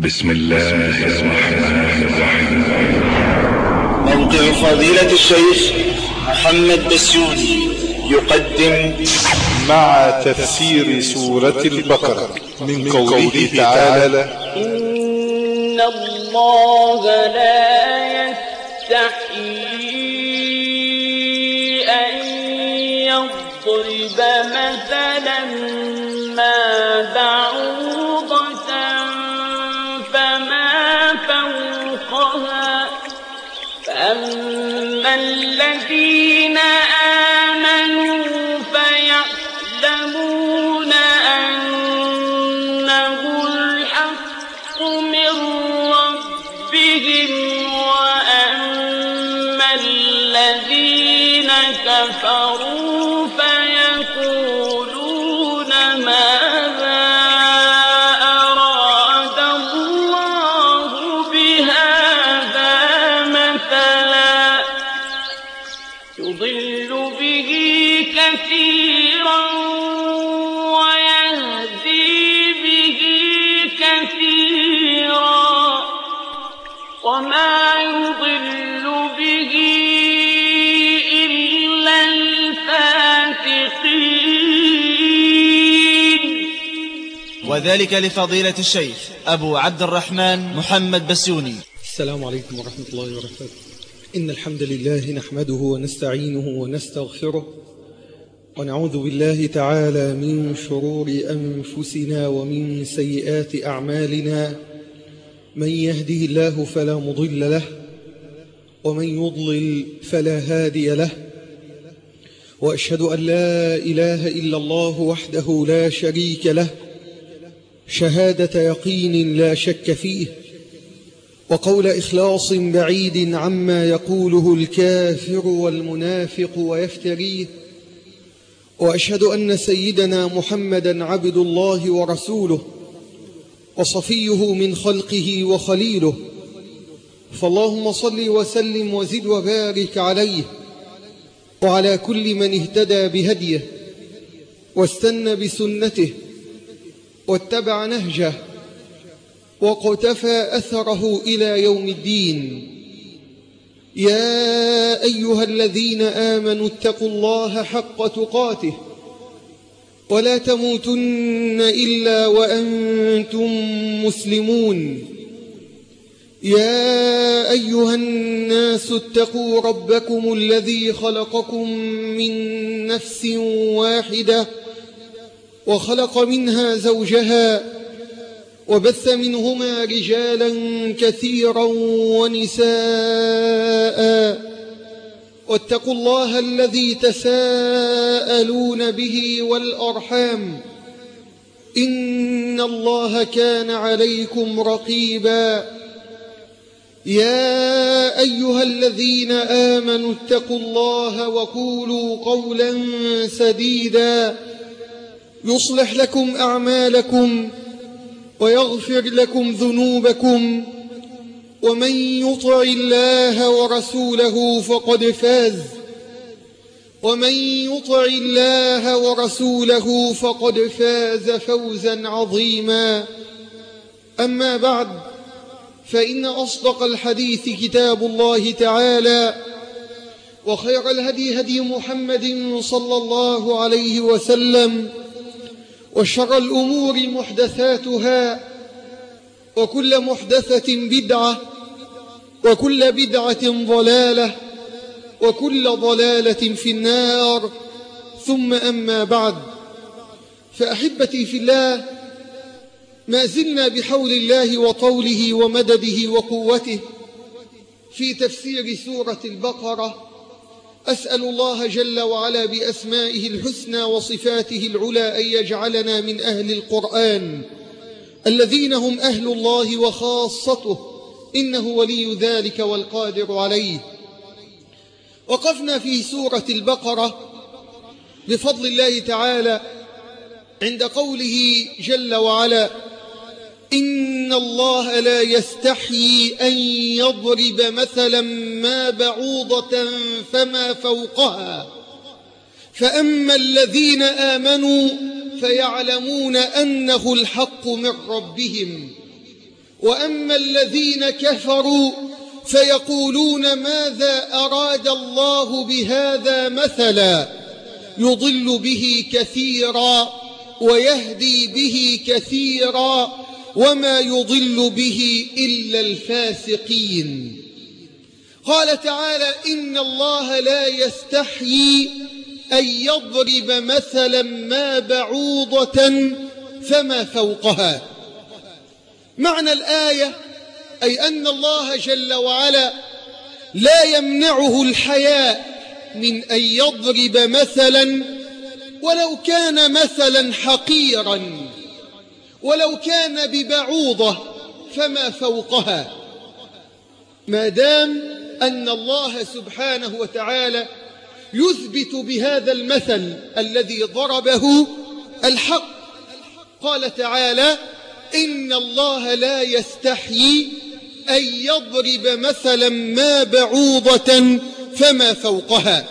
بسم الله الرحمن الرحيم. موقع فضيلة الشيخ محمد بسيوني يقدم مع تفسير سورة البقرة من قوله تعالى: إن الله لا يستحيي أن يضرب مثلا ما بعوضة فما فوقها فأما الذين آمنوا فيعلمون أنه الحق من ربهم وأما الذين كفروا فيقولون ماذا أراد الله بهذا مثلا يضل به كثيرا ويهدي به كثيرا وما يضل به إلا الفاسقين. وذلك لفضيلة الشيخ أبو عبد الرحمن محمد بسيوني. السلام عليكم ورحمة الله وبركاته. إن الحمد لله نحمده ونستعينه ونستغفره ونعوذ بالله تعالى من شرور أنفسنا ومن سيئات أعمالنا. من يهده الله فلا مضل له ومن يضلل فلا هادي له، وأشهد أن لا إله إلا الله وحده لا شريك له شهادة يقين لا شك فيه، وقول إخلاص بعيد عما يقوله الكافر والمنافق ويفتريه. وأشهد أن سيدنا محمدا عبد الله ورسوله وصفيه من خلقه وخليله، فاللهم صل وسلم وزد وبارك عليه وعلى كل من اهتدى بهديه واستنى بسنته واتبع نهجه وقتفى أثره إلى يوم الدين. يا أيها الذين آمنوا اتقوا الله حق تقاته ولا تموتن إلا وأنتم مسلمون. يا أيها الناس اتقوا ربكم الذي خلقكم من نفس واحدة وخلق منها زوجها وبث منهما رجالا كثيرا ونساء، واتقوا الله الذي تساءلون به والأرحام إن الله كان عليكم رقيبا. يا أيها الذين آمنوا اتقوا الله وقولوا قولا سديدا يصلح لكم أعمالكم ويغفر لكم ذنوبكم، ومن يطع الله ورسوله فقد فاز، ومن يطع الله ورسوله فقد فاز فوزا عظيما. أما بعد، فإن أصدق الحديث كتاب الله تعالى، وخير الهدي هدي محمد صلى الله عليه وسلم، وشر الأمور محدثاتها، وكل محدثة بدعة، وكل بدعة ضلالة، وكل ضلالة في النار. ثم أما بعد، فأحبتي في الله، ما زلنا بحول الله وطوله ومدده وقوته في تفسير سورة البقرة. أسأل الله جل وعلا بأسمائه الحسنى وصفاته العلى أن يجعلنا من أهل القرآن الذين هم أهل الله وخاصته، إنه ولي ذلك والقادر عليه. وقفنا في سورة البقرة بفضل الله تعالى عند قوله جل وعلا: إن الله لا يستحيي أن يضرب مثلا ما بعوضة فما فوقها فأما الذين آمنوا فيعلمون أنه الحق من ربهم وأما الذين كفروا فيقولون ماذا أراد الله بهذا مثلا يضل به كثيرا ويهدي به كثيرا وما يضل به إلا الفاسقين. قال تعالى إن الله لا يستحيي أن يضرب مثلا ما بعوضة فما فوقها. معنى الآية أي أن الله جل وعلا لا يمنعه الحياء من أن يضرب مثلا ولو كان مثلا حقيرا ولو كان ببعوضة فما فوقها، ما دام أن الله سبحانه وتعالى يثبت بهذا المثل الذي ضربه الحق. قال تعالى إن الله لا يستحيي أن يضرب مثلا ما بعوضة فما فوقها.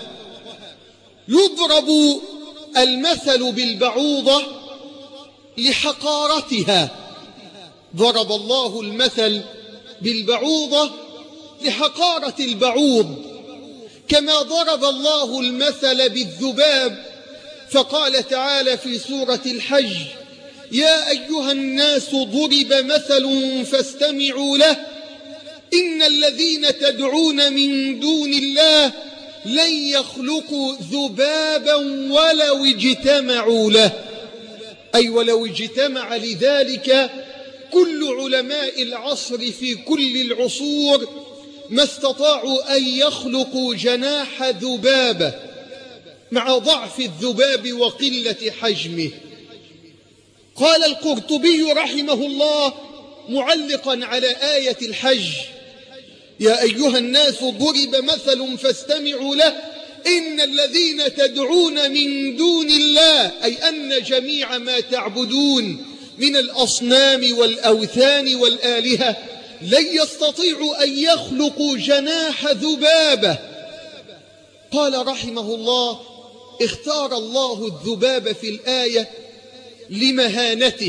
يضرب المثل بالبعوضة لحقارتها، ضرب الله المثل بالبعوضة لحقارة البعوض، كما ضرب الله المثل بالذباب فقال تعالى في سورة الحج يا أيها الناس ضرب مثل فاستمعوا له إن الذين تدعون من دون الله لن يخلقوا ذبابا ولو اجتمعوا له، أي ولو اجتمع لذلك كل علماء العصر في كل العصور ما استطاعوا أن يخلقوا جناح ذبابة مع ضعف الذباب وقلة حجمه. قال القرطبي رحمه الله معلقا على آية الحج يا أيها الناس ضرب مثل فاستمعوا له إن الذين تدعون من دون الله أي أن جميع ما تعبدون من الأصنام والأوثان والآلهة لن يستطيعوا أن يخلقوا جناح ذبابة. قال رحمه الله اختار الله الذباب في الآية لمهانته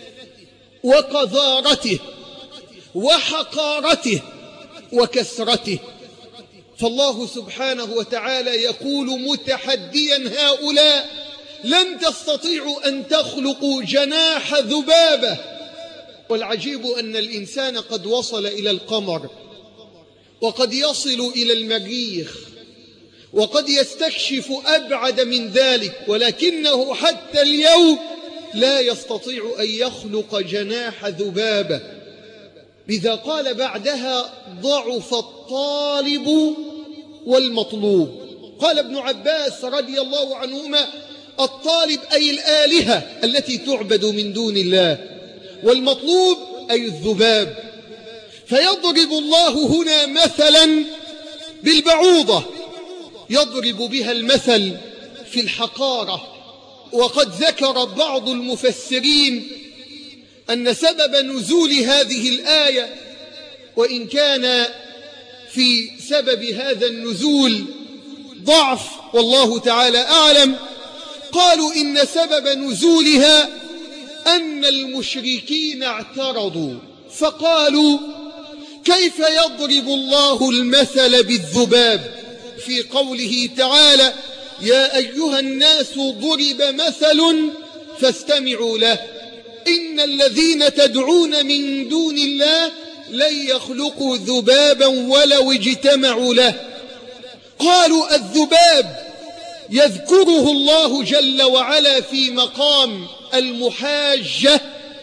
وقذارته وحقارته وكسرته، فالله سبحانه وتعالى يقول متحديا هؤلاء لن تستطيعوا أن تخلقوا جناح ذبابة. والعجيب أن الإنسان قد وصل إلى القمر وقد يصل إلى المريخ وقد يستكشف أبعد من ذلك، ولكنه حتى اليوم لا يستطيع أن يخلق جناح ذبابة. لذا قال بعدها ضعف الطالب والمطلوب. قال ابن عباس رضي الله عنهما الطالب أي الآلهة التي تعبد من دون الله، والمطلوب أي الذباب. فيضرب الله هنا مثلا بالبعوضة يضرب بها المثل في الحقارة. وقد ذكر بعض المفسرين أن سبب نزول هذه الآية، وإن كان في سبب هذا النزول ضعف والله تعالى أعلم، قالوا إن سبب نزولها أن المشركين اعترضوا فقالوا كيف يضرب الله المثل بالذباب في قوله تعالى يا أيها الناس ضرب مثل فاستمعوا له إن الذين تدعون من دون الله لن يخلقوا ذبابا ولو اجتمعوا له. قالوا الذباب يذكره الله جل وعلا في مقام المحاجة،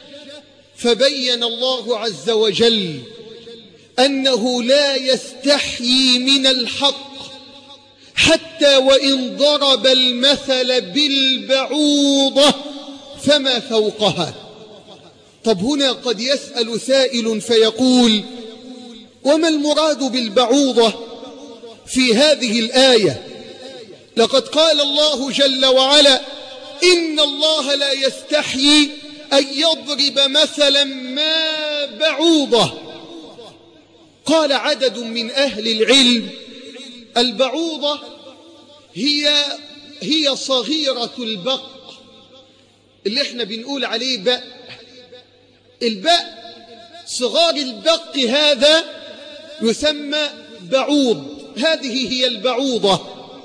فبين الله عز وجل أنه لا يستحيي من الحق حتى وإن ضرب المثل بالبعوضة فما فوقها. طب هنا قد يسأل سائل فيقول وما المراد بالبعوضة في هذه الآية؟ لقد قال الله جل وعلا إن الله لا يستحيي أن يضرب مثلا ما بعوضة. قال عدد من أهل العلم البعوضة هي صغيرة اللي احنا بنقول عليه بأ. البأ صغار البق هذا يسمى بعوض، هذه هي البعوضة.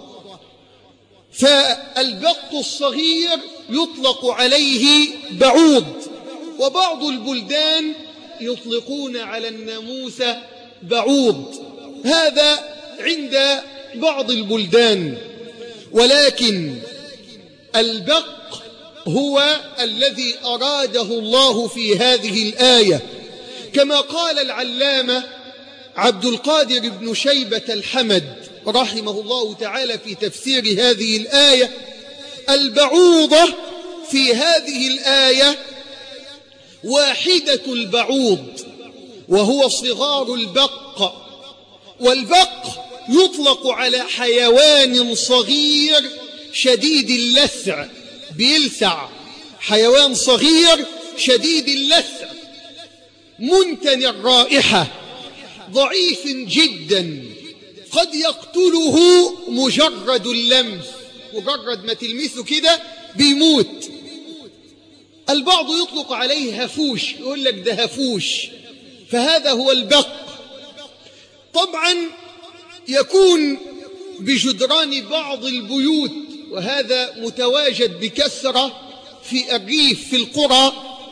فالبق الصغير يطلق عليه بعوض. وبعض البلدان يطلقون على الناموسة بعوض، هذا عند بعض البلدان. ولكن البق هو الذي أراده الله في هذه الآية، كما قال العلامة عبد القادر بن شيبة الحمد رحمه الله تعالى في تفسير هذه الآية: البعوضة في هذه الآية واحدة البعوض، وهو صغار البق. والبق يطلق على حيوان صغير شديد اللسع، بيلسع، حيوان صغير شديد اللسع منتن الرائحة، ضعيف جدا، قد يقتله مجرد اللمس، مجرد ما تلمسه كده بيموت. البعض يطلق عليه هفوش، يقول لك ده هفوش، فهذا هو البق. طبعا يكون بجدران بعض البيوت، وهذا متواجد بكثرة في الريف في القرى،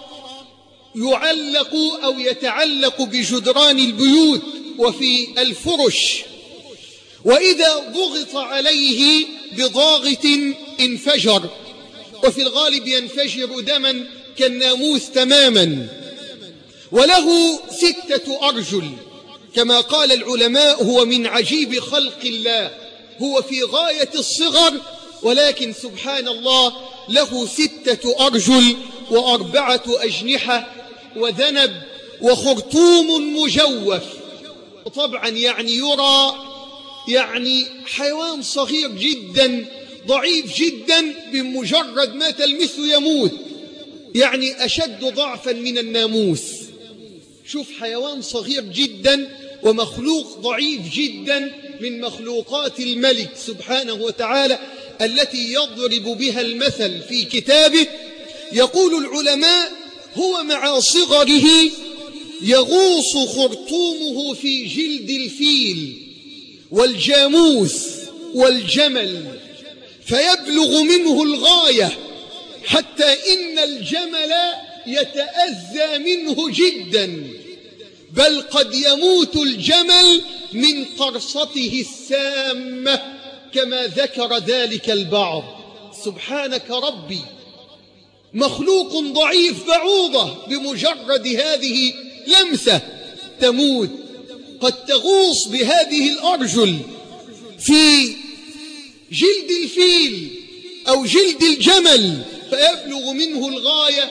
يعلق أو يتعلق بجدران البيوت وفي الفرش، وإذا ضغط عليه بضاغط انفجر، وفي الغالب ينفجر دما كالناموس تماما. وله 6 أرجل، كما قال العلماء هو من عجيب خلق الله، هو في غاية الصغر، ولكن سبحان الله له 6 أرجل و4 أجنحة وذنب وخرطوم مجوف. طبعا يرى حيوان صغير جدا ضعيف جدا، بمجرد ما تلمسه يموت، أشد ضعفا من الناموس. شوف حيوان صغير جدا ومخلوق ضعيف جدا من مخلوقات الملك سبحانه وتعالى التي يضرب بها المثل في كتابه. يقول العلماء: هو مع صغره يغوص خرطومه في جلد الفيل والجاموس والجمل، فيبلغ منه الغاية، حتى إن الجمل يتأذى منه جدا، بل قد يموت الجمل من قرصته السامة، كما ذكر ذلك البعض. سبحانك ربي، مخلوق ضعيف بعوضة بمجرد هذه لمسة تموت. قد تغوص بهذه الأرجل في جلد الفيل أو جلد الجمل فيبلغ منه الغاية.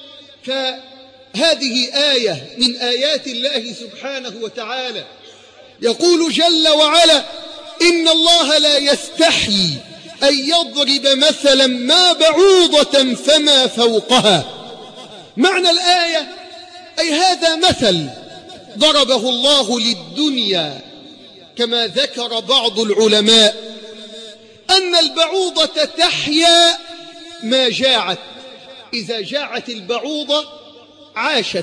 فهذه آية من آيات الله سبحانه وتعالى. يقول جل وعلا: إن الله لا يستحيي أن يضرب مثلا ما بعوضة فما فوقها. معنى الآية أي هذا مثل ضربه الله للدنيا، كما ذكر بعض العلماء أن البعوضة تحيا ما جاعت، إذا جاعت البعوضة عاشت،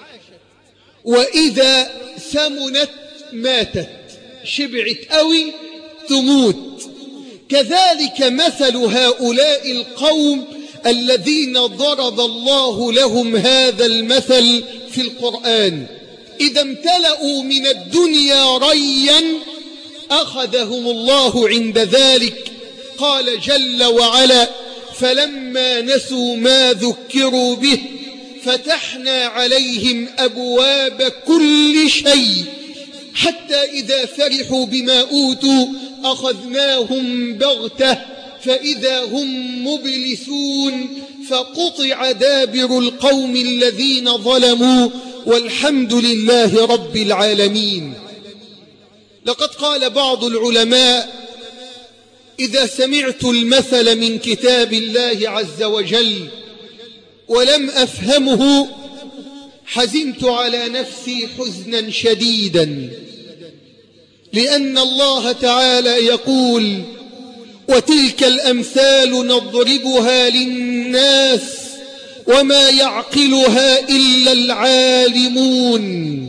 وإذا سمنت ماتت، شبعت أوي تموت. كذلك مثل هؤلاء القوم الذين ضرب الله لهم هذا المثل في القرآن، إذا امتلأوا من الدنيا ريا أخذهم الله عند ذلك. قال جل وعلا: فلما نسوا ما ذكروا به فتحنا عليهم أبواب كل شيء حتى إذا فرحوا بما أوتوا أخذناهم بغتة فإذا هم مبلسون فقطع دابر القوم الذين ظلموا والحمد لله رب العالمين. لقد قال بعض العلماء: إذا سمعت المثل من كتاب الله عز وجل ولم أفهمه حزنت على نفسي حزنا شديدا، لأن الله تعالى يقول: وتلك الأمثال نضربها للناس وما يعقلها إلا العالمون.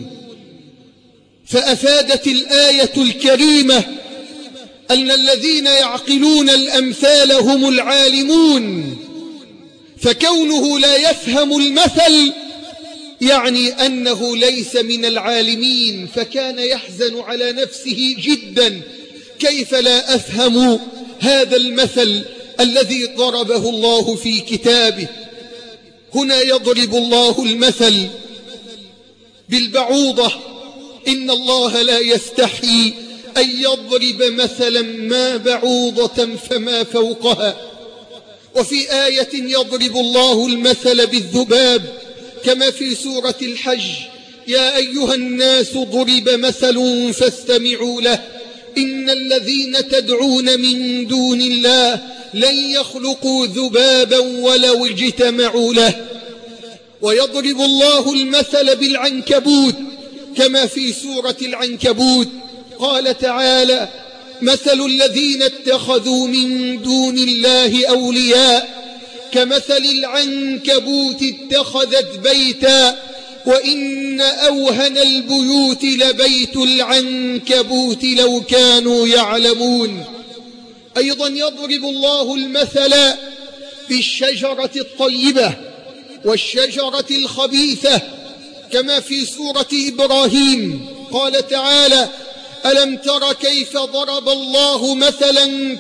فأفادت الآية الكريمة أن الذين يعقلون الأمثال هم العالمون، فكونه لا يفهم المثل يعني أنه ليس من العالمين، فكان يحزن على نفسه جدا: كيف لا أفهم هذا المثل الذي ضربه الله في كتابه؟ هنا يضرب الله المثل بالبعوضة: إن الله لا يستحي أن يضرب مثلا ما بعوضة فما فوقها. وفي آية يضرب الله المثل بالذباب كما في سورة الحج: يا أيها الناس ضرب مثل فاستمعوا له إن الذين تدعون من دون الله لن يخلقوا ذبابا ولو اجتمعوا له. ويضرب الله المثل بالعنكبوت كما في سورة العنكبوت قال تعالى: مثل الذين اتخذوا من دون الله أولياء كمثل العنكبوت اتخذت بيتا وإن أوهن البيوت لبيت العنكبوت لو كانوا يعلمون. أيضا يضرب الله المثل بالشجرة الطيبة والشجرة الخبيثة كما في سورة إبراهيم قال تعالى: ألم تر كيف ضرب الله مثلا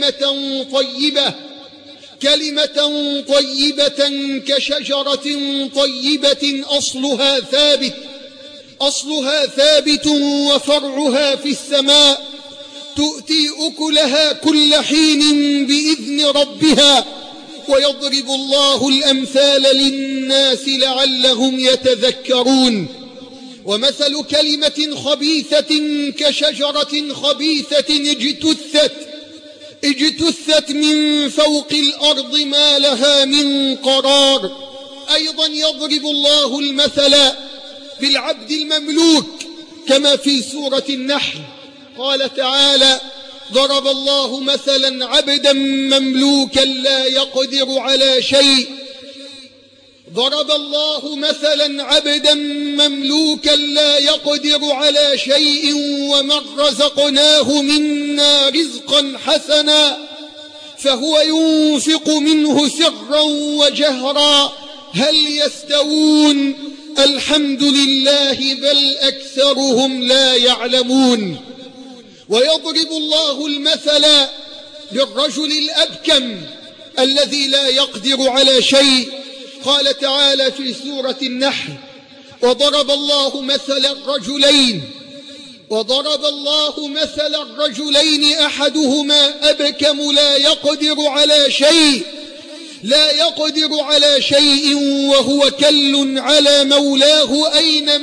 كلمة طيبة كشجرة طيبة أصلها ثابت وفرعها في السماء تؤتي أكلها كل حين بإذن ربها. ويضرب الله الأمثال للناس لعلهم يتذكرون. ومثل كلمة خبيثة كشجرة خبيثة اجتثت من فوق الأرض ما لها من قرار. أيضا يضرب الله المثل بالعبد المملوك كما في سورة النحل قال تعالى: ضرب الله مثلا عبدا مملوكا لا يقدر على شيء ومن رزقناه منا رزقا حسنا فهو ينفق منه سرا وجهرا هل يستوون؟ الحمد لله بل أكثرهم لا يعلمون. ويضرب الله المثل بالرجل الأبكم الذي لا يقدر على شيء قال تعالى في سورة النحل: وضرب الله مثل الرجلين أحدهما أبكم لا يقدر على شيء وهو كل على مولاه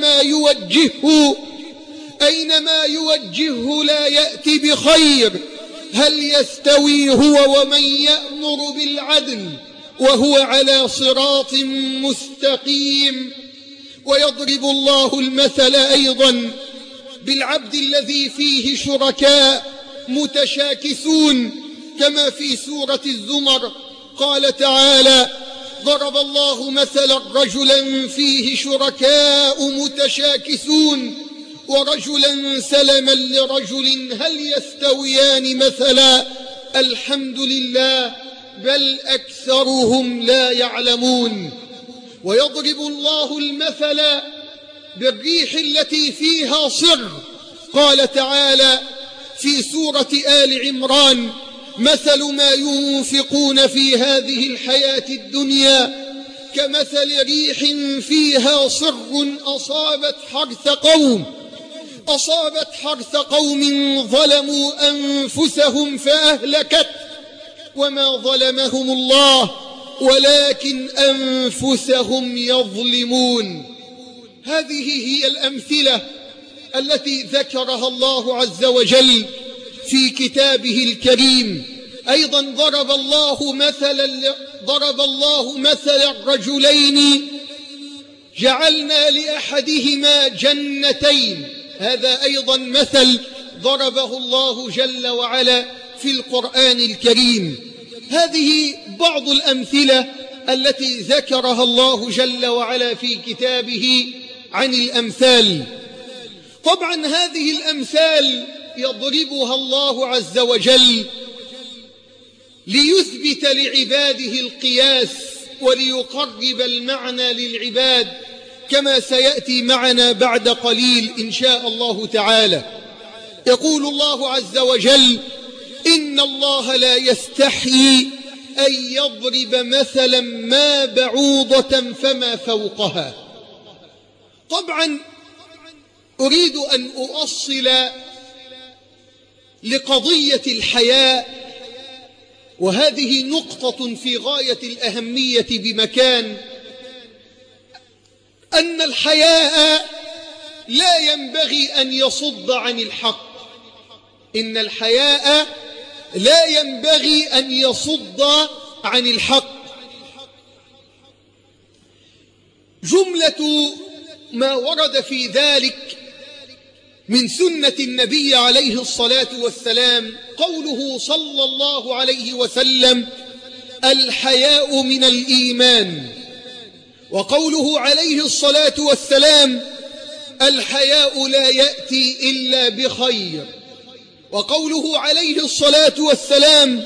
أينما يوجهه لا يأتي بخير هل يستوي هو ومن يأمر بالعدل وهو على صراط مستقيم. ويضرب الله المثل أيضا بالعبد الذي فيه شركاء متشاكسون كما في سورة الزمر قال تعالى: ضرب الله مثلا رجلا فيه شركاء متشاكسون ورجلا سلما لرجل هل يستويان مثلا الحمد لله بل أكثرهم لا يعلمون. ويضرب الله المثل بالريح التي فيها صر قال تعالى في سورة آل عمران: مثل ما ينفقون في هذه الحياة الدنيا كمثل ريح فيها صر أصابت حرث قوم ظلموا أنفسهم فأهلكت وما ظلمهم الله ولكن أنفسهم يظلمون. هذه هي الأمثلة التي ذكرها الله عز وجل في كتابه الكريم. أيضا ضرب الله مثل الرجلين جعلنا لأحدهما جنتين. هذا أيضا مثل ضربه الله جل وعلا في القرآن الكريم. هذه بعض الأمثلة التي ذكرها الله جل وعلا في كتابه عن الأمثال. طبعا هذه الأمثال يضربها الله عز وجل ليثبت لعباده القياس وليقرب المعنى للعباد، كما سيأتي معنا بعد قليل إن شاء الله تعالى. يقول الله عز وجل: إن الله لا يستحيي أن يضرب مثلا ما بعوضة فما فوقها. طبعا أريد أن أؤصل لقضية الحياء، وهذه نقطة في غاية الأهمية بمكان، أن الحياء لا ينبغي أن يصد عن الحق. إن الحياء لا ينبغي أن يصد عن الحق. جملة ما ورد في ذلك من سنة النبي عليه الصلاة والسلام قوله صلى الله عليه وسلم: الحياء من الإيمان. وقوله عليه الصلاة والسلام: الحياء لا يأتي إلا بخير. وقوله عليه الصلاة والسلام: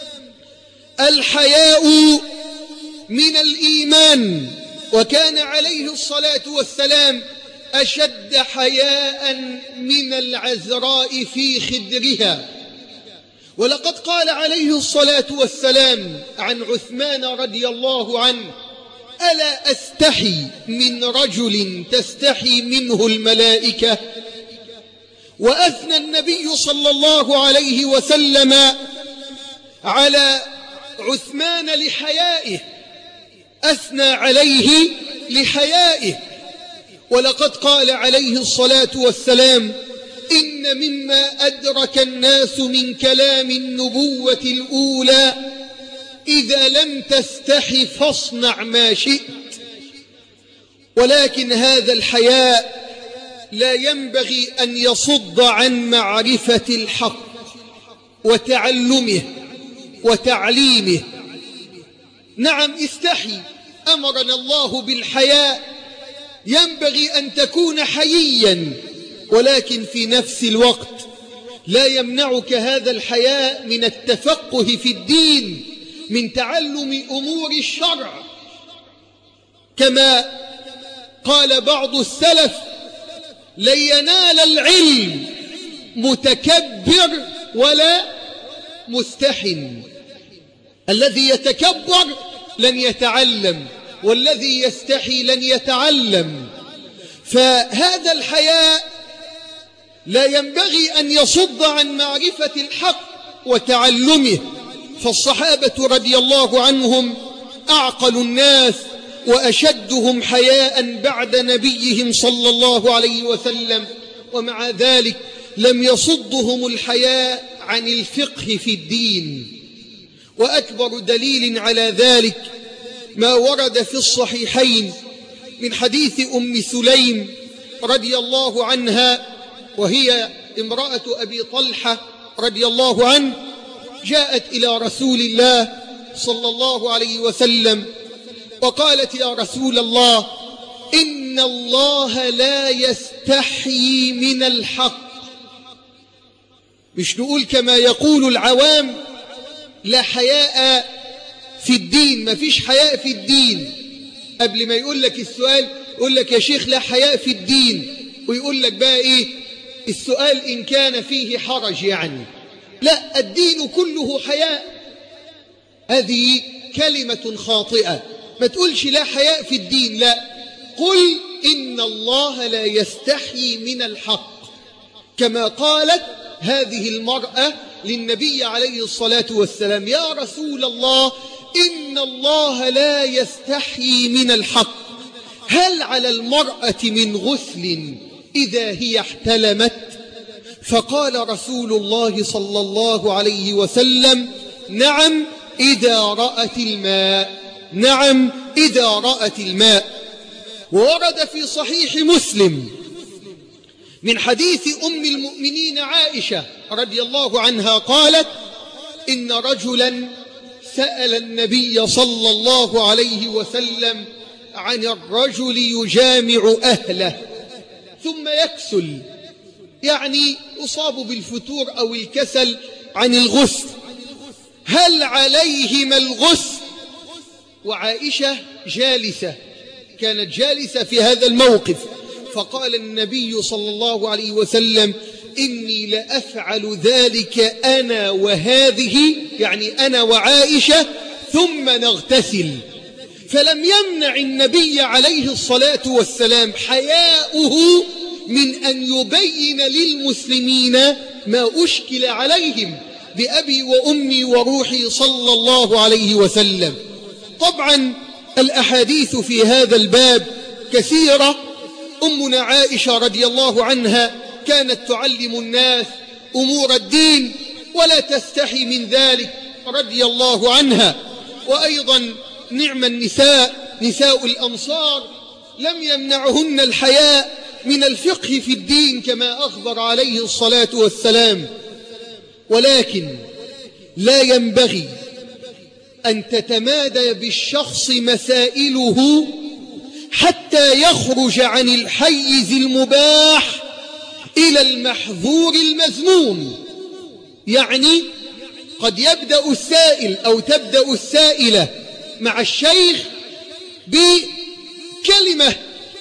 الحياء من الإيمان. وكان عليه الصلاة والسلام أشد حياء من العذراء في خدرها. ولقد قال عليه الصلاة والسلام عن عثمان رضي الله عنه: ألا أستحي من رجل تستحي منه الملائكة؟ وأثنى النبي صلى الله عليه وسلم على عثمان لحيائه، أثنى عليه لحيائه. ولقد قال عليه الصلاة والسلام: إن مما أدرك الناس من كلام النبوة الأولى: إذا لم تستحي فاصنع ما شئت. ولكن هذا الحياء لا ينبغي أن يصد عن معرفة الحق وتعلمه وتعليمه. نعم، استحي، أمرنا الله بالحياء، ينبغي أن تكون حييا، ولكن في نفس الوقت لا يمنعك هذا الحياء من التفقه في الدين، من تعلم أمور الشرع. كما قال بعض السلف: لن ينال العلم متكبر ولا مستحن. الذي يتكبر لن يتعلم، والذي يستحي لن يتعلم. فهذا الحياء لا ينبغي أن يصد عن معرفة الحق وتعلمه. فالصحابة رضي الله عنهم أعقل الناس وأشدهم حياء بعد نبيهم صلى الله عليه وسلم، ومع ذلك لم يصدهم الحياء عن الفقه في الدين. وأكبر دليل على ذلك ما ورد في الصحيحين من حديث أم سليم رضي الله عنها، وهي امرأة أبي طلحة رضي الله عنه، جاءت إلى رسول الله صلى الله عليه وسلم وقالت: يا رسول الله، إن الله لا يستحيي من الحق. مش نقول كما يقول العوام لا حياء في الدين، ما فيش حياء في الدين. قبل ما يقول لك السؤال يقول لك: يا شيخ لا حياء في الدين، ويقول لك بقى إيه السؤال إن كان فيه حرج يعني. لا، الدين كله حياء. هذه كلمة خاطئة. ما تقولش لا حياء في الدين، لا، قل إن الله لا يستحيي من الحق، كما قالت هذه المرأة للنبي عليه الصلاة والسلام: يا رسول الله، إن الله لا يستحيي من الحق، هل على المرأة من غسل إذا هي احتلمت؟ فقال رسول الله صلى الله عليه وسلم: نعم إذا رأت الماء، نعم إذا رأت الماء. وورد في صحيح مسلم من حديث أم المؤمنين عائشة رضي الله عنها قالت: إن رجلا سأل النبي صلى الله عليه وسلم عن الرجل يجامع أهله ثم يكسل، يعني أصاب بالفتور أو الكسل عن الغسل، هل عليهما الغسل؟ وعائشة جالسة، كانت جالسة في هذا الموقف، فقال النبي صلى الله عليه وسلم: إني لأفعل ذلك أنا وهذه، يعني أنا وعائشة، ثم نغتسل. فلم يمنع النبي عليه الصلاة والسلام حياؤه من أن يبين للمسلمين ما أشكل عليهم بأبي وأمي وروحي صلى الله عليه وسلم. طبعا الأحاديث في هذا الباب كثيرة. أمنا عائشة رضي الله عنها كانت تعلم الناس أمور الدين ولا تستحي من ذلك رضي الله عنها. وأيضا نعم النساء، نساء الأنصار، لم يمنعهن الحياء من الفقه في الدين كما أخبر عليه الصلاة والسلام. ولكن لا ينبغي أن تتمادى بالشخص مسائله حتى يخرج عن الحيز المباح إلى المحظور المذموم. يعني قد يبدأ السائل أو تبدأ السائلة مع الشيخ بكلمة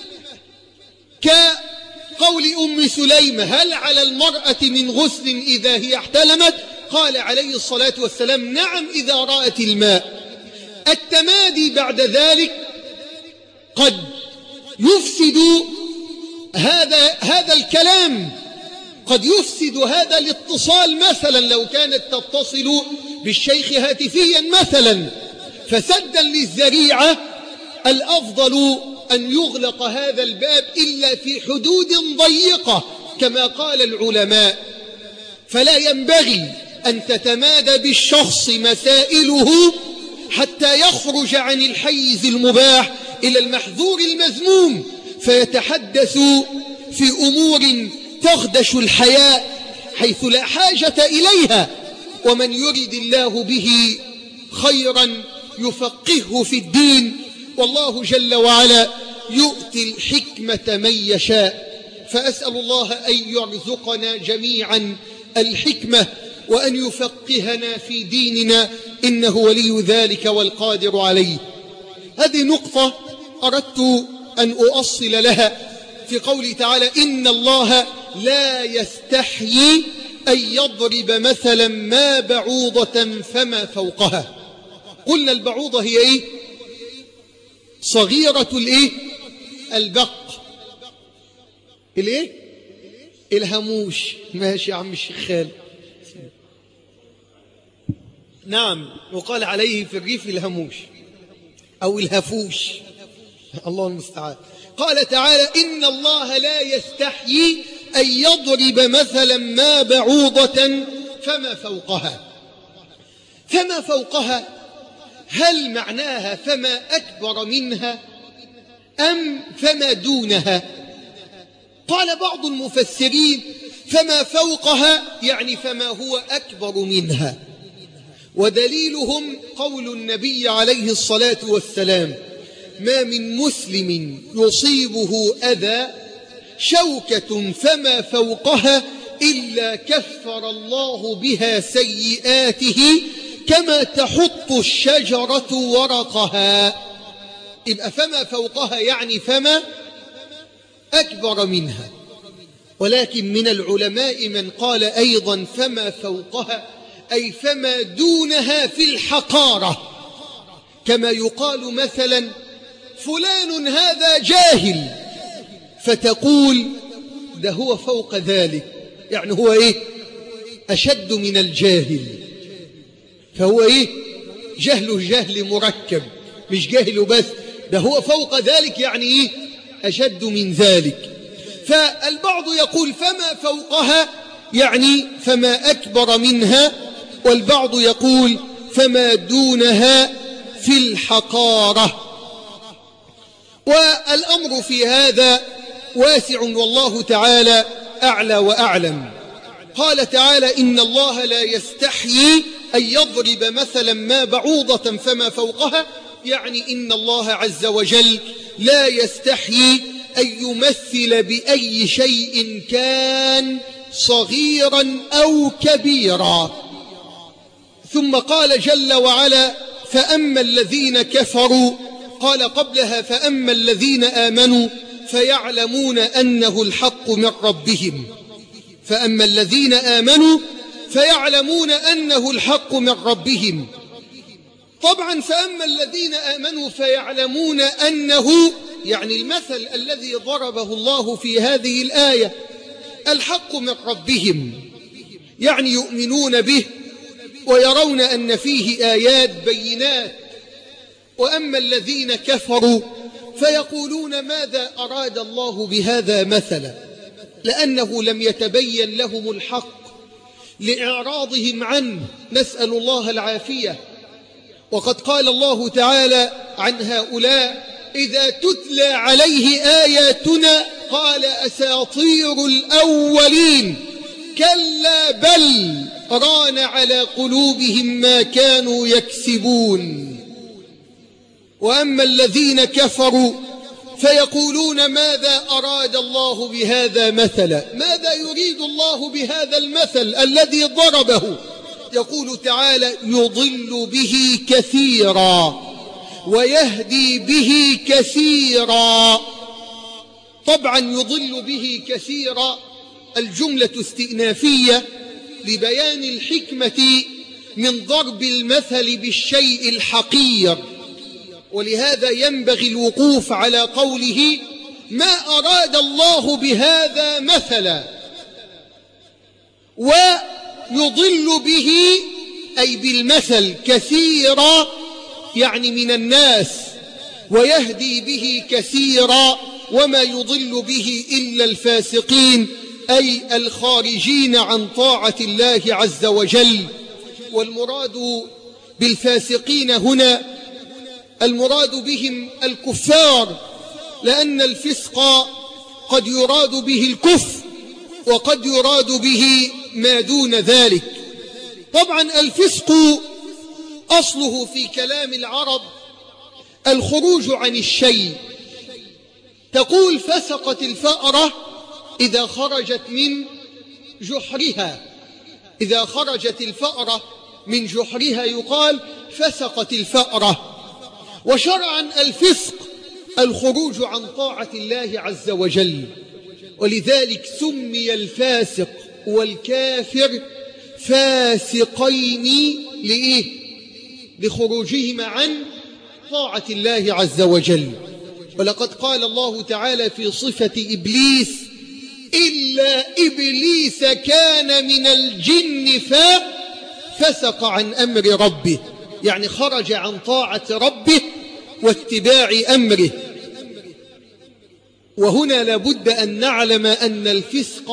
كقول أم سليمة: هل على المرأة من غسل إذا هي احتلمت؟ قال عليه الصلاة والسلام: نعم إذا رأت الماء. التمادي بعد ذلك قد يفسد هذا الكلام، قد يفسد هذا الاتصال. مثلا لو كانت تتصل بالشيخ هاتفيا مثلا، فسدا للذريعة الأفضل أن يغلق هذا الباب إلا في حدود ضيقة كما قال العلماء. فلا ينبغي أن تتمادى بالشخص مسائله حتى يخرج عن الحيز المباح إلى المحظور المذموم، فيتحدث في أمور تخدش الحياء حيث لا حاجة إليها. ومن يرد الله به خيرا يفقهه في الدين، والله جل وعلا يؤتي الحكمة من يشاء. فأسأل الله أن يرزقنا جميعا الحكمة وأن يفقهنا في ديننا، إنه ولي ذلك والقادر عليه. هذه نقطة أردت أن أؤصل لها في قوله تعالى: إن الله لا يستحيي أن يضرب مثلا ما بعوضة فما فوقها. قلنا البعوضة هي إيه؟ صغيرة الإيه؟ البق. الإيه؟ الهموش. ماشي يا عم الشيخ خالد. نعم، وقال عليه في الريف الهموش أو الهفوش، الله المستعان. قال تعالى: إن الله لا يستحيي أن يضرب مثلا ما بعوضة فما فوقها. فما فوقها، هل معناها فما أكبر منها أم فما دونها؟ قال بعض المفسرين: فما فوقها يعني فما هو أكبر منها. ودليلهم قول النبي عليه الصلاة والسلام: ما من مسلم يصيبه أذى شوكة فما فوقها إلا كفر الله بها سيئاته كما تحط الشجرة ورقها. يبقى فما فوقها يعني فما أكبر منها. ولكن من العلماء من قال أيضا فما فوقها أي فما دونها في الحقارة، كما يقال مثلا: فلان هذا جاهل، فتقول ده هو فوق ذلك، يعني هو إيه؟ أشد من الجاهل. فهو إيه؟ جهل مركب، مش جاهل بس، ده هو فوق ذلك، يعني إيه؟ أشد من ذلك. فالبعض يقول فما فوقها يعني فما أكبر منها، والبعض يقول فما دونها في الحقارة. والأمر في هذا واسع والله تعالى أعلى وأعلم. قال تعالى: إن الله لا يستحيي أن يضرب مثلا ما بعوضة فما فوقها، يعني إن الله عز وجل لا يستحيي أن يمثل بأي شيء كان صغيرا أو كبيرا. ثم قال جل وعلا: فأما الذين كفروا، قال قبلها: فأما الذين آمنوا فيعلمون أنه الحق من ربهم. فأما الذين آمنوا فيعلمون أنه الحق من ربهم. طبعا فأما الذين آمنوا فيعلمون أنه، يعني المثل الذي ضربه الله في هذه الآية، الحق من ربهم، يعني يؤمنون به ويرون أن فيه آيات بينات. وأما الذين كفروا فيقولون: ماذا أراد الله بهذا مثلا؟ لأنه لم يتبين لهم الحق لإعراضهم عنه، نسأل الله العافية. وقد قال الله تعالى عن هؤلاء: إذا تتلى عليه آياتنا قال أساطير الأولين، كلا بل ران على قلوبهم ما كانوا يكسبون. وأما الذين كفروا فيقولون: ماذا أراد الله بهذا مثلا؟ ماذا يريد الله بهذا المثل الذي ضربه؟ يقول تعالى: يضل به كثيرا ويهدي به كثيرا. طبعا يضل به كثيرا الجملة استئنافية لبيان الحكمة من ضرب المثل بالشيء الحقير، ولهذا ينبغي الوقوف على قوله: ما أراد الله بهذا مثلا. ويضل به أي بالمثل كثيرا، يعني من الناس، ويهدي به كثيرا، وما يضل به إلا الفاسقين، أي الخارجين عن طاعة الله عز وجل. والمراد بالفاسقين هنا المراد بهم الكفار، لأن الفسق قد يراد به الكفر وقد يراد به ما دون ذلك. طبعا الفسق أصله في كلام العرب الخروج عن الشيء. تقول: فسقت الفأرة إذا خرجت من جحرها. إذا خرجت الفأرة من جحرها يقال: فسقت الفأرة. وشرعا الفسق الخروج عن طاعة الله عز وجل، ولذلك سمي الفاسق والكافر فاسقين. لإيه؟ لخروجهما عن طاعة الله عز وجل. ولقد قال الله تعالى في صفة إبليس: إلا إبليس كان من الجن ففسق عن أمر ربه، يعني خرج عن طاعة ربه واتباع أمره. وهنا لابد أن نعلم أن الفسق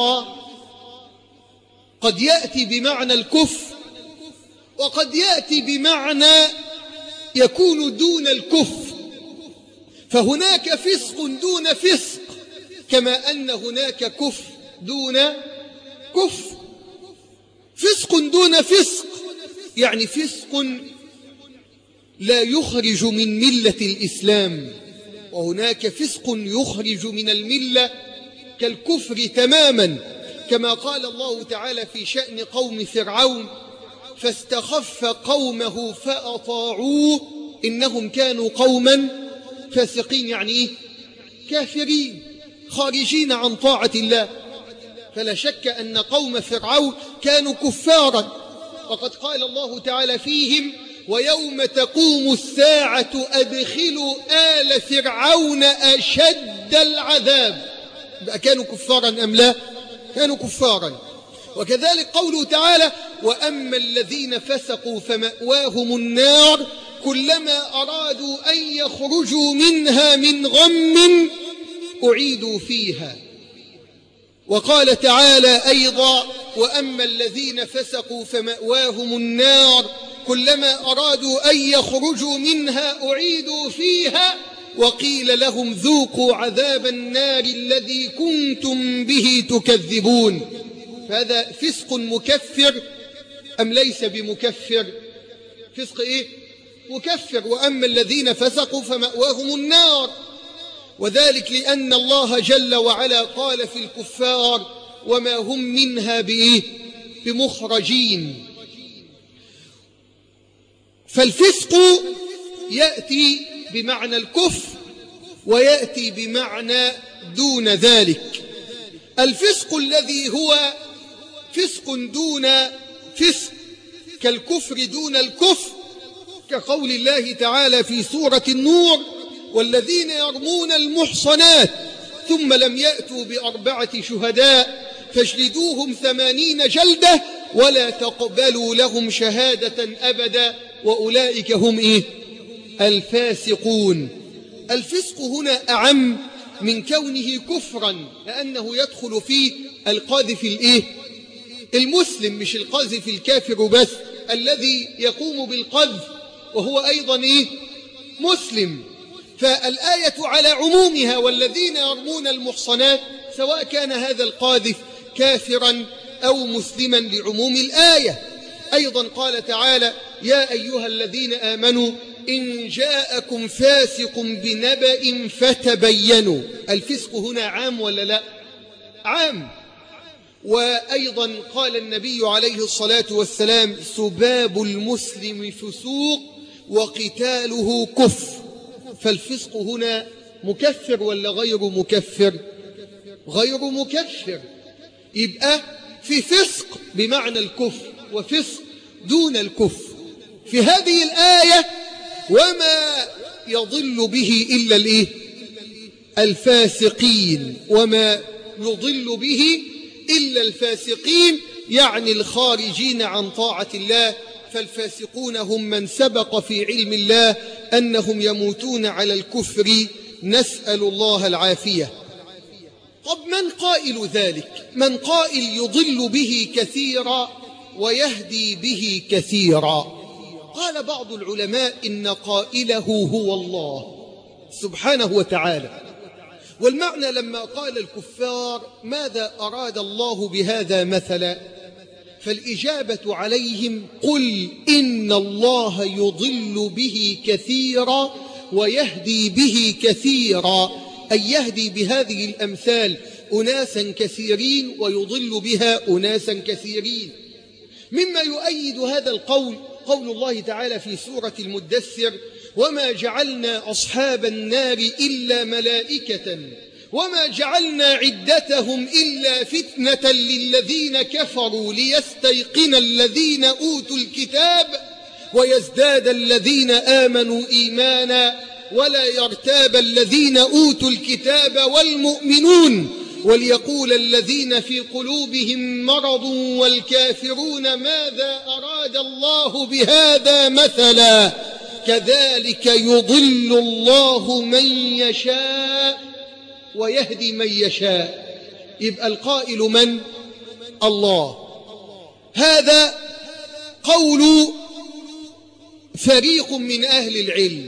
قد يأتي بمعنى الكفر، وقد يأتي بمعنى يكون دون الكفر. فهناك فسق دون فسق، كما أن هناك كفر دون كفر. فسق دون فسق يعني فسق لا يخرج من ملة الإسلام، وهناك فسق يخرج من الملة كالكفر تماما، كما قال الله تعالى في شأن قوم فرعون: فاستخف قومه فأطاعوه إنهم كانوا قوما فاسقين، يعني إيه؟ كافرين خارجين عن طاعة الله. فلا شك أن قوم فرعون كانوا كفارا، وقد قال الله تعالى فيهم: ويوم تقوم الساعة أدخلوا آل فرعون أشد العذاب. كانوا كفارا أم لا؟ كانوا كفارا. وكذلك قوله تعالى: وأما الذين فسقوا فمأواهم النار كلما أرادوا أن يخرجوا منها من غم أعيدوا فيها. وقال تعالى أيضا: وأما الذين فسقوا فمأواهم النار كلما أرادوا أن يخرجوا منها أعيدوا فيها وقيل لهم ذوقوا عذاب النار الذي كنتم به تكذبون. فهذا فسق مكفر أم ليس بمكفر؟ فسق إيه؟ مكفر. وأما الذين فسقوا فمأواهم النار، وذلك لأن الله جل وعلا قال في الكفار وما هم منها بإيه؟ بمخرجين. فالفسق يأتي بمعنى الكفر ويأتي بمعنى دون ذلك. الفسق الذي هو فسق دون فسق كالكفر دون الكفر، كقول الله تعالى في سورة النور: والذين يرمون المحصنات ثم لم يأتوا ب4 شهداء فاجلدوهم 80 جلدة ولا تقبلوا لهم شهادة أبدا وأولئك هم إيه؟ الفاسقون. الفسق هنا أعم من كونه كفرا، لأنه يدخل فيه القاذف الإيه؟ المسلم، مش القاذف الكافر بس الذي يقوم بالقذف وهو أيضا إيه؟ مسلم. فالآية على عمومها: والذين يرمون المحصنات، سواء كان هذا القاذف كافرا أو مسلما لعموم الآية. أيضا قال تعالى: يا أيها الذين آمنوا إن جاءكم فاسق بنبأ فتبينوا. الفسق هنا عام ولا لا؟ عام. وأيضا قال النبي عليه الصلاة والسلام: سباب المسلم فسوق وقتاله كفر. فالفسق هنا مكفر ولا غير مكفر؟ غير مكفر. يبقى في فسق بمعنى الكفر وفسق دون الكفر. في هذه الآية وما يضل به إلا الإيه؟ الفاسقين، وما يضل به إلا الفاسقين، يعني الخارجين عن طاعة الله. فالفاسقون هم من سبق في علم الله أنهم يموتون على الكفر، نسأل الله العافية. طب من قائل ذلك؟ من قائل يضل به كثيرا ويهدي به كثيرا؟ قال بعض العلماء إن قائله هو الله سبحانه وتعالى. والمعنى لما قال الكفار ماذا أراد الله بهذا مثلا؟ فالإجابة عليهم: قل إن الله يضل به كثيرا ويهدي به كثيرا، أي يهدي بهذه الأمثال أناسا كثيرين ويضل بها أناسا كثيرين. مما يؤيد هذا القول قول الله تعالى في سورة المدثر: وما جعلنا أصحاب النار إلا ملائكة وما جعلنا عدتهم إلا فتنة للذين كفروا ليستيقن الذين أوتوا الكتاب ويزداد الذين آمنوا إيمانا ولا يرتاب الذين أوتوا الكتاب والمؤمنون وليقول الذين في قلوبهم مرض والكافرون ماذا أراد الله بهذا مثلا كذلك يضل الله من يشاء ويهدي من يشاء. يبقى القائل من؟ الله. هذا قول فريق من أهل العلم.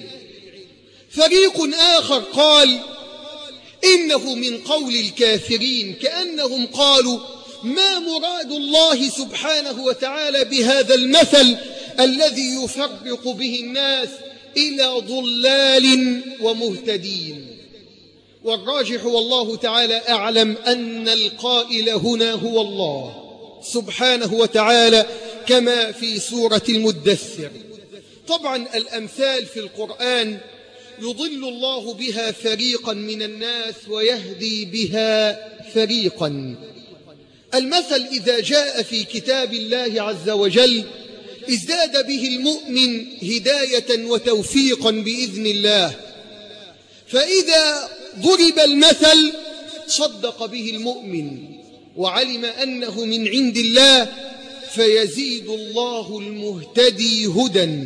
فريق آخر قال إنه من قول الكافرين، كأنهم قالوا ما مراد الله سبحانه وتعالى بهذا المثل الذي يفرق به الناس إلى ضلال ومهتدين. والراجح والله تعالى أعلم أن القائل هنا هو الله سبحانه وتعالى كما في سورة المدثر. طبعا الأمثال في القرآن يضل الله بها فريقا من الناس ويهدي بها فريقا. المثل إذا جاء في كتاب الله عز وجل ازداد به المؤمن هداية وتوفيقا بإذن الله، فإذا ضرب المثل صدق به المؤمن وعلم أنه من عند الله فيزيد الله المهتدي هدى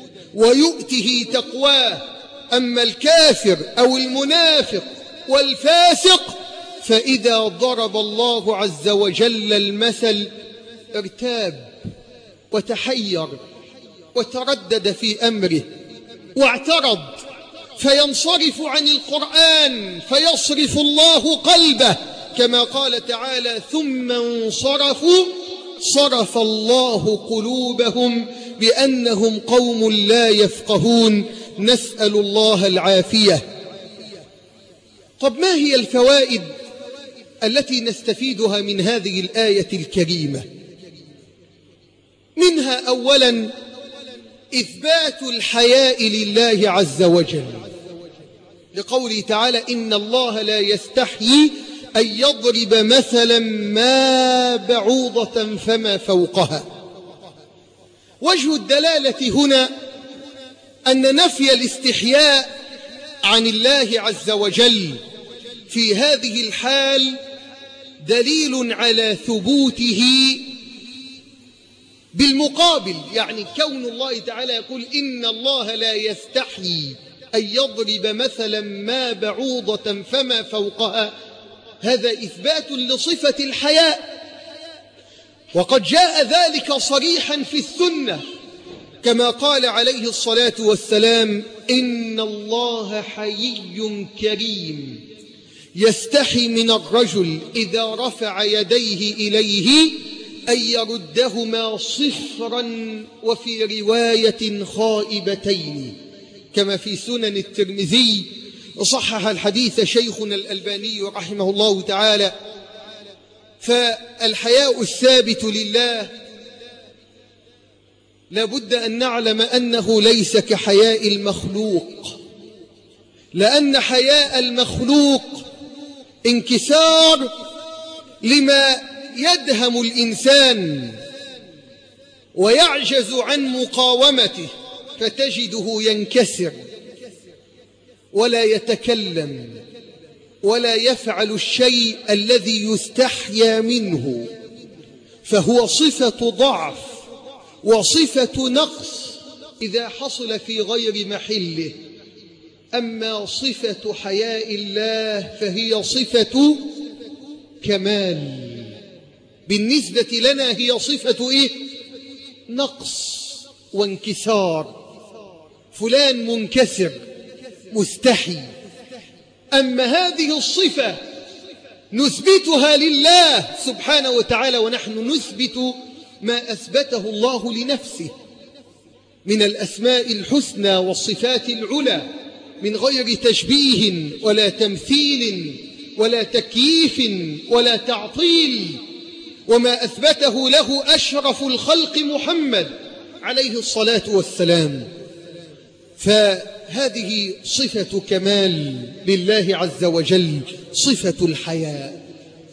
ويؤته تقواه. أما الكافر أو المنافق والفاسق فإذا ضرب الله عز وجل المثل ارتاب وتحير وتردد في أمره واعترض، فينصرف عن القرآن فيصرف الله قلبه كما قال تعالى ثم انصرفوا صرف الله قلوبهم بأنهم قوم لا يفقهون، نسأل الله العافية. طب ما هي الفوائد التي نستفيدها من هذه الآية الكريمة؟ منها أولا إثبات الحياء لله عز وجل، لقوله تعالى: إن الله لا يستحيي أن يضرب مثلا ما بعوضة فما فوقها. وجه الدلالة هنا أن نفي الاستحياء عن الله عز وجل في هذه الحال دليل على ثبوته بالمقابل، يعني كون الله تعالى يقول إن الله لا يستحيي أن يضرب مثلا ما بعوضة فما فوقها، هذا إثبات لصفة الحياء، وقد جاء ذلك صريحا في السنة كما قال عليه الصلاة والسلام: إن الله حيي كريم يستحي من الرجل إذا رفع يديه إليه أن يردهما صفرا وفي رواية خائبتين، كما في سنن الترمذي، وصحح الحديث شيخنا الألباني رحمه الله تعالى. فالحياء الثابت لله لابد أن نعلم أنه ليس كحياء المخلوق، لأن حياء المخلوق انكسار لما يدهم الإنسان ويعجز عن مقاومته، فتجده ينكسر ولا يتكلم ولا يفعل الشيء الذي يستحيا منه، فهو صفة ضعف وصفة نقص إذا حصل في غير محله. أما صفة حياء الله فهي صفة كمال، بالنسبة لنا هي صفة نقص وانكسار، فلان منكسر مستحي. أما هذه الصفة نثبتها لله سبحانه وتعالى، ونحن نثبت ما أثبته الله لنفسه من الأسماء الحسنى والصفات العلى، من غير تشبيه ولا تمثيل ولا تكييف ولا تعطيل، وما أثبته له أشرف الخلق محمد عليه الصلاة والسلام. فهذه صفة كمال لله عز وجل، صفة الحياء.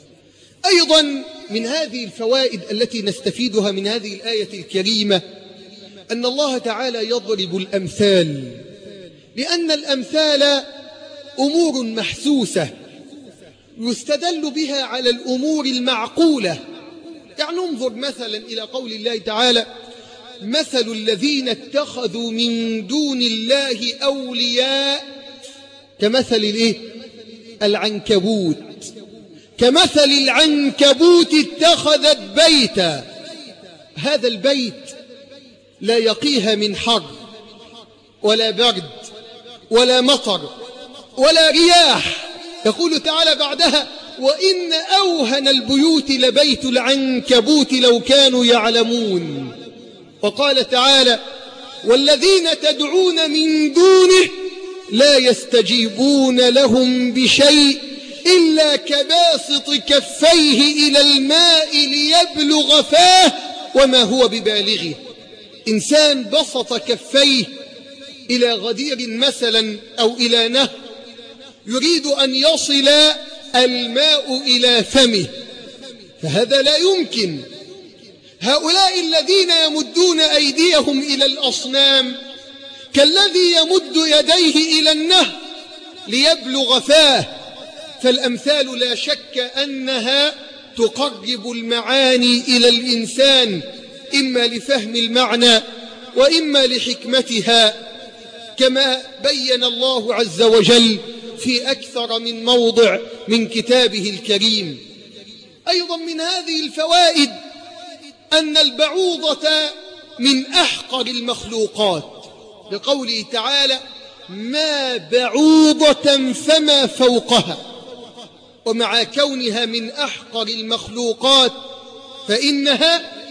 أيضا من هذه الفوائد التي نستفيدها من هذه الآية الكريمة أن الله تعالى يضرب الأمثال، لأن الأمثال أمور محسوسة يستدل بها على الأمور المعقولة. يعني انظر مثلا إلى قول الله تعالى: مثل الذين اتخذوا من دون الله أولياء كمثل العنكبوت، كمثل العنكبوت اتخذت بيتا، هذا البيت لا يقيها من حر ولا برد ولا مطر ولا رياح. يقول تعالى بعدها: وإن أوهن البيوت لبيت العنكبوت لو كانوا يعلمون. وقال تعالى: والذين تدعون من دونه لا يستجيبون لهم بشيء إلا كباسط كفيه إلى الماء ليبلغ فاه وما هو ببالغه. إنسان بسط كفيه إلى غدير مثلا أو إلى نهر، يريد أن يصل الماء إلى فمه، فهذا لا يمكن. هؤلاء الذين يمدون أيديهم إلى الأصنام كالذي يمد يديه إلى النهر ليبلغ فاه. فالأمثال لا شك أنها تقرب المعاني إلى الإنسان، إما لفهم المعنى وإما لحكمتها، كما بين الله عز وجل في أكثر من موضع من كتابه الكريم. أيضا من هذه الفوائد أن البعوضة من أحقر المخلوقات، لقوله تعالى: ما بعوضة فما فوقها. ومع كونها من أحقر المخلوقات فإنها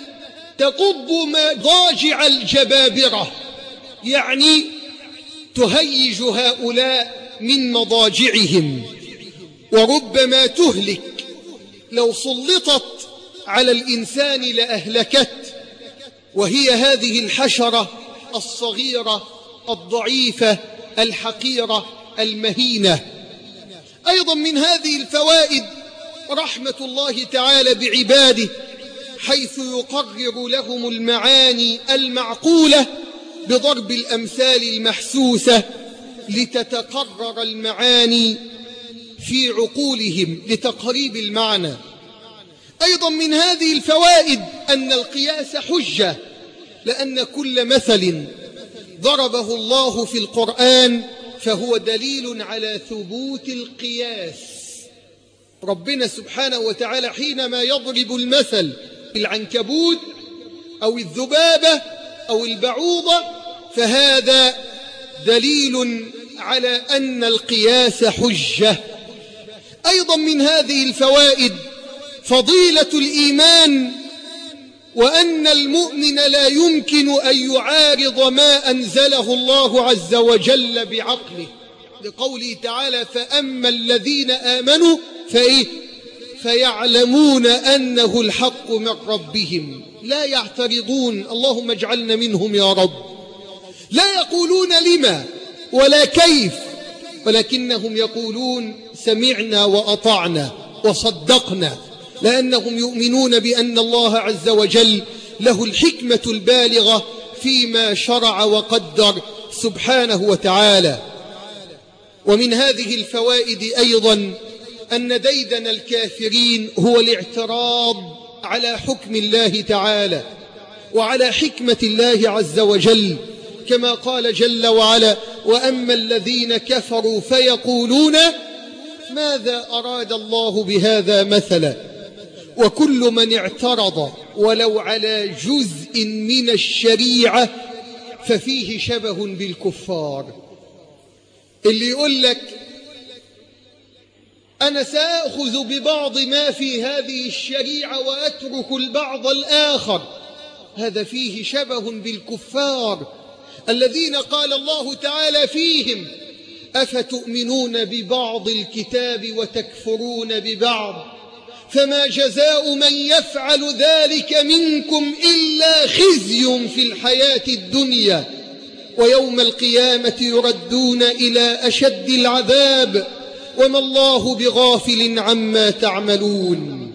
تقض مضاجع الجبابرة، يعني تهيج هؤلاء من مضاجعهم، وربما تهلك لو سلطت على الإنسان لأهلكت، وهي هذه الحشرة الصغيرة الضعيفة الحقيرة المهينة. أيضا من هذه الفوائد رحمة الله تعالى بعباده، حيث يقرر لهم المعاني المعقولة بضرب الأمثال المحسوسة لتتقرر المعاني في عقولهم لتقريب المعنى. أيضا من هذه الفوائد أن القياس حجة، لأن كل مثل ضربه الله في القرآن فهو دليل على ثبوت القياس. ربنا سبحانه وتعالى حينما يضرب المثل العنكبوت أو الذبابة أو البعوضة فهذا دليل على أن القياس حجة. أيضا من هذه الفوائد فضيلة الإيمان، وأن المؤمن لا يمكن أن يعارض ما أنزله الله عز وجل بعقله، لقوله تعالى فأما الذين آمنوا فيعلمون أنه الحق من ربهم، لا يعترضون، اللهم اجعلنا منهم يا رب، لا يقولون لما ولا كيف، ولكنهم يقولون سمعنا وأطعنا وصدقنا، لأنهم يؤمنون بأن الله عز وجل له الحكمة البالغة فيما شرع وقدر سبحانه وتعالى. ومن هذه الفوائد أيضا أن ديدن الكافرين هو الاعتراض على حكم الله تعالى وعلى حكمة الله عز وجل، كما قال جل وعلا وأما الذين كفروا فيقولون ماذا أراد الله بهذا مثلا. وكل من اعترض ولو على جزء من الشريعة ففيه شبه بالكفار. اللي يقول لك أنا سأخذ ببعض ما في هذه الشريعة وأترك البعض الآخر، هذا فيه شبه بالكفار الذين قال الله تعالى فيهم أفتؤمنون ببعض الكتاب وتكفرون ببعض فما جزاء من يفعل ذلك منكم إلا خزي في الحياة الدنيا ويوم القيامة يردون إلى أشد العذاب وما الله بغافل عما تعملون.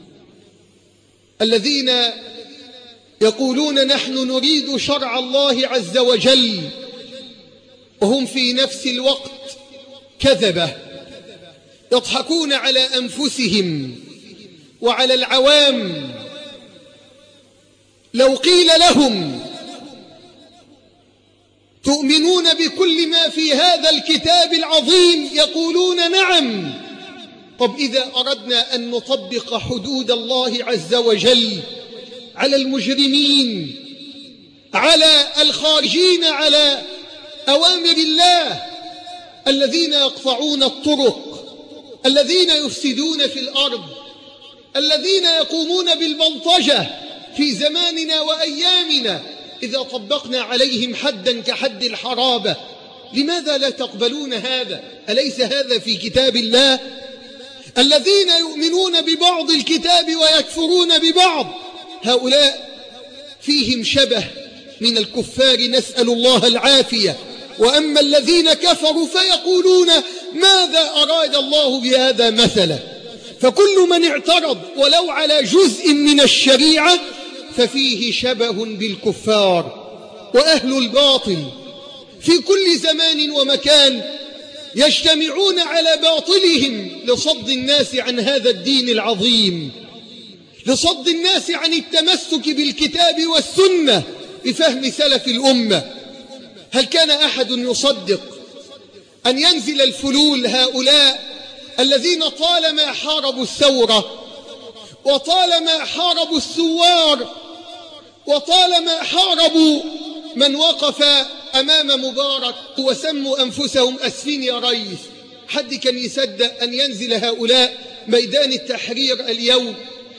الذين يقولون نحن نريد شرع الله عز وجل وهم في نفس الوقت كذبة، يضحكون على أنفسهم وعلى العوام. لو قيل لهم تؤمنون بكل ما في هذا الكتاب العظيم يقولون نعم. طب إذا أردنا أن نطبق حدود الله عز وجل على المجرمين، على الخارجين على أوامر الله، الذين يقطعون الطرق، الذين يفسدون في الأرض، الذين يقومون بالبلطجة في زماننا وأيامنا، إذا طبقنا عليهم حدا كحد الحرابة لماذا لا تقبلون هذا؟ أليس هذا في كتاب الله؟ الذين يؤمنون ببعض الكتاب ويكفرون ببعض هؤلاء فيهم شبه من الكفار، نسأل الله العافية. وأما الذين كفروا فيقولون ماذا أراد الله بهذا مثلا. فكل من اعترض ولو على جزء من الشريعة ففيه شبه بالكفار. وأهل الباطل في كل زمان ومكان يجتمعون على باطلهم لصد الناس عن هذا الدين العظيم، لصد الناس عن التمسك بالكتاب والسنة بفهم سلف الأمة. هل كان أحد يصدق أن ينزل الفلول هؤلاء الذين طالما حاربوا الثورة وطالما حاربوا الثوار وطالما حاربوا من وقف أمام مبارك وسموا أنفسهم أسفين يا ريس، حد كان يصدق أن ينزل هؤلاء ميدان التحرير اليوم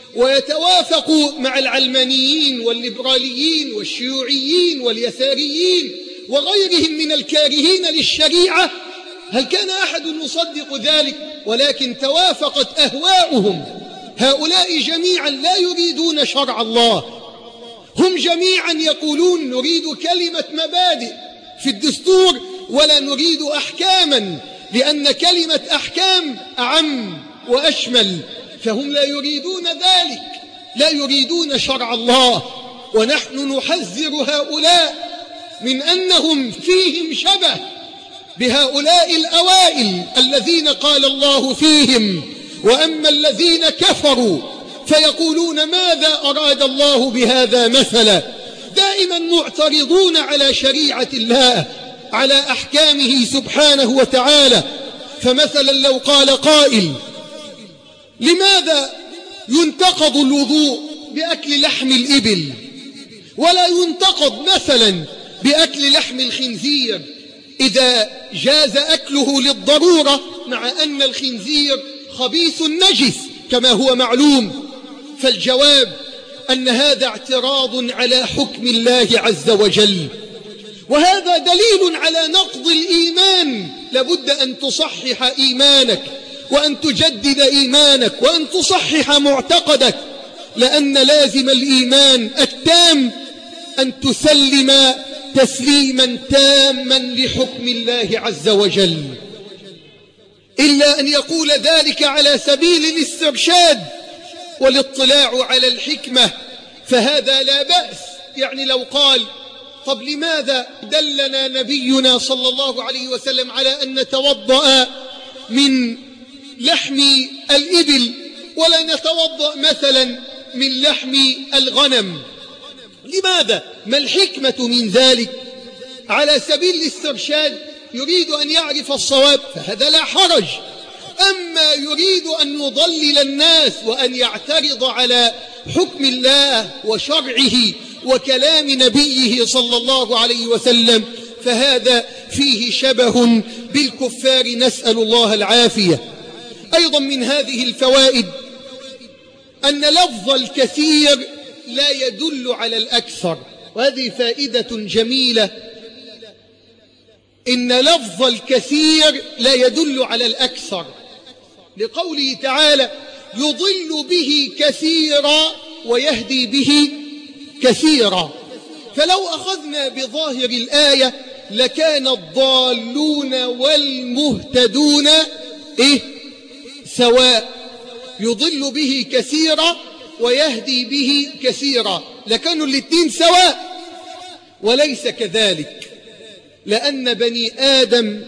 ويتوافق مع العلمانيين والليبراليين والشيوعيين واليساريين وغيرهم من الكارهين للشريعة، هل كان أحد يصدق ذلك؟ ولكن توافقت أهواؤهم. هؤلاء جميعا لا يريدون شرع الله، هم جميعا يقولون نريد كلمة مبادئ في الدستور ولا نريد أحكاما، لأن كلمة أحكام أعم وأشمل، فهم لا يريدون ذلك، لا يريدون شرع الله. ونحن نحذر هؤلاء من أنهم فيهم شبه بهؤلاء الأوائل الذين قال الله فيهم: وأما الذين كفروا فيقولون ماذا أراد الله بهذا مثلا. دائما معترضون على شريعة الله، على أحكامه سبحانه وتعالى. فمثلا لو قال قائل: لماذا ينتقض الوضوء بأكل لحم الإبل ولا ينتقض مثلا بأكل لحم الخنزير إذا جاز أكله للضرورة، مع أن الخنزير خبيث نجس كما هو معلوم؟ فالجواب أن هذا اعتراض على حكم الله عز وجل، وهذا دليل على نقض الإيمان. لابد أن تصحح إيمانك وأن تجدد إيمانك وأن تصحح معتقدك، لأن لازم الإيمان التام أن تسلم تسليما تاما لحكم الله عز وجل، إلا أن يقول ذلك على سبيل الاسترشاد والاطلاع على الحكمة، فهذا لا بأس. يعني لو قال: طب لماذا دلنا نبينا صلى الله عليه وسلم على أن نتوضأ من لحم الإبل ولا نتوضأ مثلا من لحم الغنم؟ لماذا؟ ما الحكمة من ذلك؟ على سبيل الاسترشاد يريد أن يعرف الصواب، فهذا لا حرج. أما يريد أن يضلل الناس وأن يعترض على حكم الله وشرعه وكلام نبيه صلى الله عليه وسلم، فهذا فيه شبه بالكفار، نسأل الله العافية. أيضا من هذه الفوائد أن لفظ الكثير لا يدل على الأكثر، وهذه فائدة جميلة. إن لفظ الكثير لا يدل على الأكثر، لقوله تعالى: يضل به كثيرا ويهدي به كثيرا. فلو أخذنا بظاهر الآية لكان الضالون والمهتدون سواء، يضل به كثيرا ويهدي به كثيرا، لكانوا الاثنين سواء، وليس كذلك، لأن بني آدم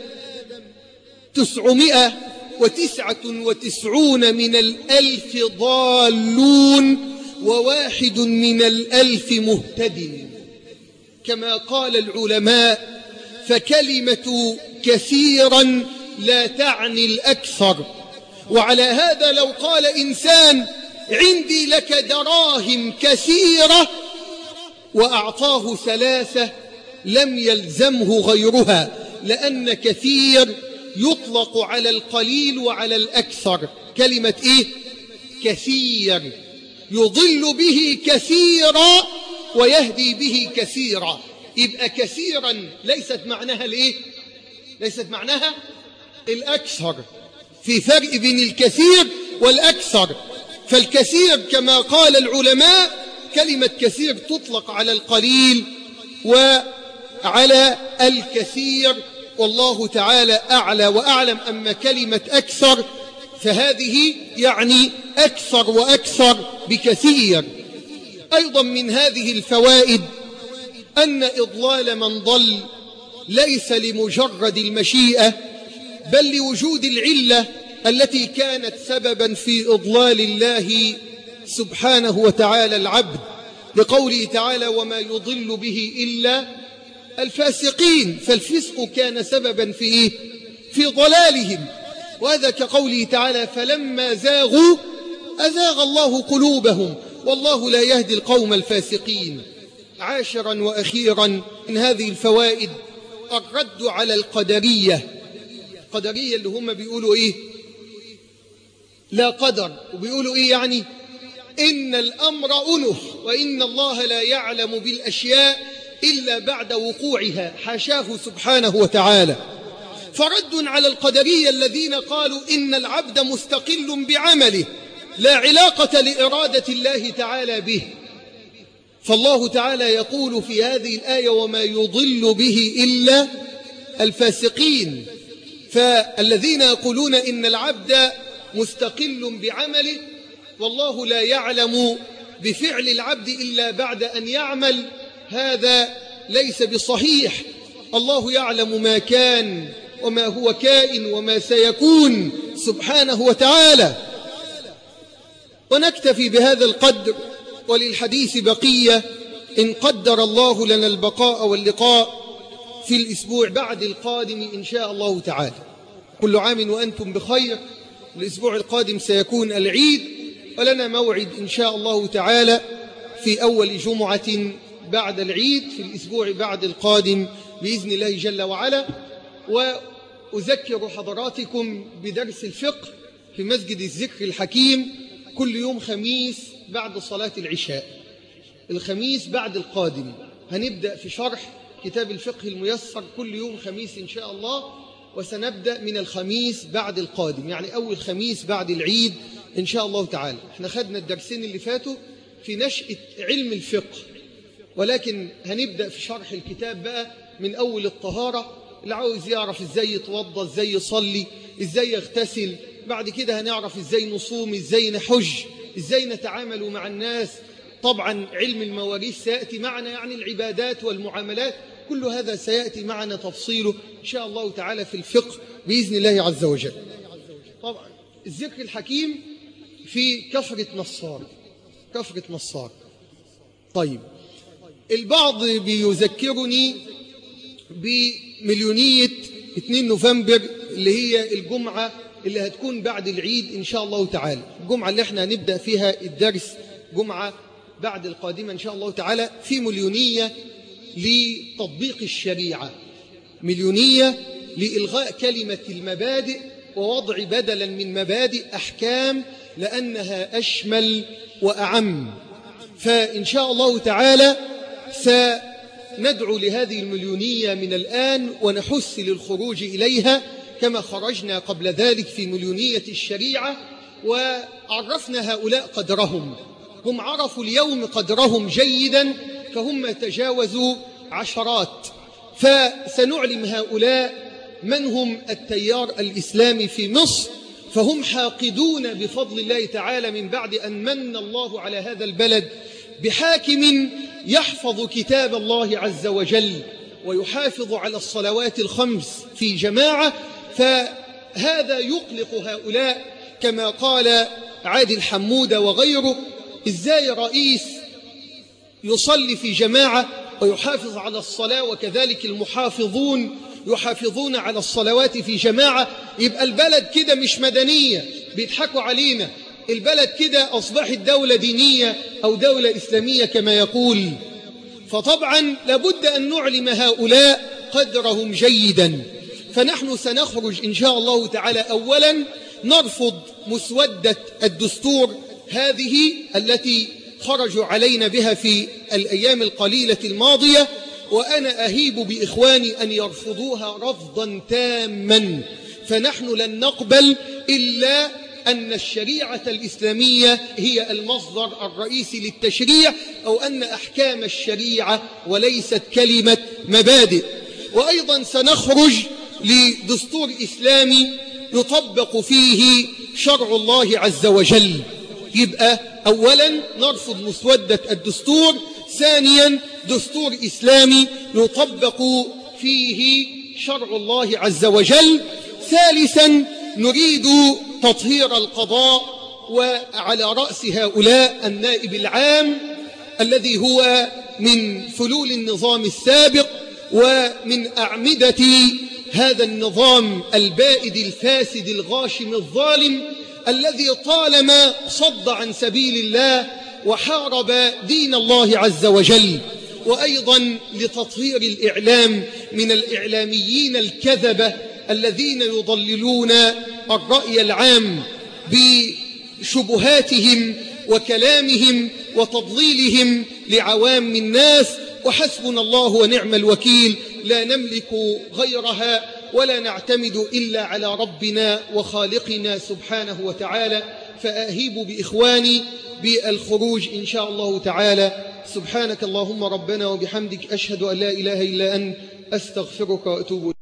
999 من 1000 ضالون و1 من 1000 مهتد، كما قال العلماء: فكلمة كثيرا لا تعني الأكثر. وعلى هذا لو قال إنسان: عندي لك دراهم كثيرة، وأعطاه 3 لم يلزمه غيرها، لأن كثير يطلق على القليل وعلى الأكثر. كلمة كثير، يضل به كثيرا ويهدي به كثيرا. يبقى كثيرا ليست معناها ليست معناها الأكثر، في فرق بين الكثير والأكثر. فالكثير كما قال العلماء كلمة كثير تطلق على القليل وعلى الكثير، والله تعالى أعلى وأعلم. أما كلمة أكثر فهذه يعني أكثر وأكثر بكثير. أيضا من هذه الفوائد أن إضلال من ضل ليس لمجرد المشيئة، بل لوجود العلة التي كانت سببا في إضلال الله سبحانه وتعالى العبد، لقوله تعالى: وما يضل به إلا الفاسقين. فالفسق كان سببا في ضلالهم، وهذا كقوله تعالى: فلما زاغوا أزاغ الله قلوبهم والله لا يهدي القوم الفاسقين. عاشرا وأخيرا من هذه الفوائد الرد على القدرية. القدرية اللي هم بيقولوا لا قدر، وبيقولوا يعني إن الأمر أنه وإن الله لا يعلم بالأشياء إلا بعد وقوعها، حاشاه سبحانه وتعالى. فرد على القدرية الذين قالوا إن العبد مستقل بعمله لا علاقة لإرادة الله تعالى به. فالله تعالى يقول في هذه الآية وما يضل به إلا الفاسقين. فالذين يقولون إن العبد مستقل بعمله والله لا يعلم بفعل العبد إلا بعد أن يعمل، هذا ليس بصحيح. الله يعلم ما كان وما هو كائن وما سيكون سبحانه وتعالى. ونكتفي بهذا القدر، وللحديث بقية إن قدر الله لنا البقاء واللقاء في الأسبوع بعد القادم إن شاء الله تعالى. كل عام وأنتم بخير. الأسبوع القادم سيكون العيد، ولنا موعد إن شاء الله تعالى في أول جمعة بعد العيد في الأسبوع بعد القادم بإذن الله جل وعلا. وأذكر حضراتكم بدرس الفقه في مسجد الذكر الحكيم كل يوم خميس بعد صلاة العشاء. الخميس بعد القادم هنبدأ في شرح كتاب الفقه الميسر كل يوم خميس إن شاء الله، وسنبدأ من الخميس بعد القادم، يعني أول خميس بعد العيد إن شاء الله تعالى. احنا خدنا الدرسين اللي فاتوا في نشأة علم الفقه، ولكن هنبدأ في شرح الكتاب بقى من أول الطهارة. اللي عاوز يعرف إزاي يتوضى، إزاي يصلي، إزاي يغتسل، بعد كده هنعرف إزاي نصوم، إزاي نحج، إزاي نتعامل مع الناس. طبعا علم المواريث سيأتي معنا، يعني العبادات والمعاملات، كل هذا سيأتي معنا تفصيله إن شاء الله تعالى في الفقه بإذن الله عز وجل. طبعا الذكر الحكيم في كفرة نصار. طيب، البعض بيذكرني بمليونية 2 نوفمبر اللي هي الجمعة اللي هتكون بعد العيد إن شاء الله تعالى، الجمعة اللي احنا هنبدأ فيها الدرس جمعة بعد القادمة إن شاء الله تعالى، في مليونية لتطبيق الشريعة، مليونية لإلغاء كلمة المبادئ ووضع بدلا من مبادئ أحكام، لأنها أشمل وأعم. فإن شاء الله تعالى سندعو لهذه المليونية من الآن ونحث للخروج إليها كما خرجنا قبل ذلك في مليونية الشريعة، وعرفنا هؤلاء قدرهم. هم عرفوا اليوم قدرهم جيدا، فهم تجاوزوا عشرات. فسنعلم هؤلاء من هم التيار الإسلامي في مصر، فهم حاقدون بفضل الله تعالى من بعد أن من الله على هذا البلد بحاكم يحفظ كتاب الله عز وجل ويحافظ على الصلوات الخمس في جماعة. فهذا يقلق هؤلاء، كما قال عادل حمودة وغيره: إزاي رئيس يصلي في جماعة ويحافظ على الصلاة وكذلك المحافظون يحافظون على الصلوات في جماعة؟ يبقى البلد كده مش مدنية، بيضحكوا علينا. البلد كده أصبحت دولة دينية أو دولة إسلامية كما يقول. فطبعا لابد أن نعلم هؤلاء قدرهم جيدا. فنحن سنخرج إن شاء الله تعالى أولا نرفض مسودة الدستور هذه التي خرجوا علينا بها في الأيام القليلة الماضية، وأنا أهيب بإخواني أن يرفضوها رفضا تاما. فنحن لن نقبل إلا أن الشريعة الإسلامية هي المصدر الرئيسي للتشريع، أو أن أحكام الشريعة وليست كلمة مبادئ. وأيضا سنخرج لدستور إسلامي يطبق فيه شرع الله عز وجل. يبقى أولا نرفض مسودة الدستور، ثانيا دستور إسلامي يطبق فيه شرع الله عز وجل، ثالثا نريد تطهير القضاء، وعلى رأس هؤلاء النائب العام الذي هو من فلول النظام السابق ومن أعمدة هذا النظام البائد الفاسد الغاشم الظالم، الذي طالما صد عن سبيل الله وحارب دين الله عز وجل. وأيضا لتطهير الإعلام من الإعلاميين الكذبة الذين يضللون الرأي العام بشبهاتهم وكلامهم وتضليلهم لعوام الناس. وحسبنا الله ونعم الوكيل، لا نملك غيرها ولا نعتمد إلا على ربنا وخالقنا سبحانه وتعالى. فأهيب بإخواني بالخروج إن شاء الله تعالى. سبحانك اللهم ربنا وبحمدك، أشهد أن لا إله إلا أنت، أستغفرك وأتوب إليك.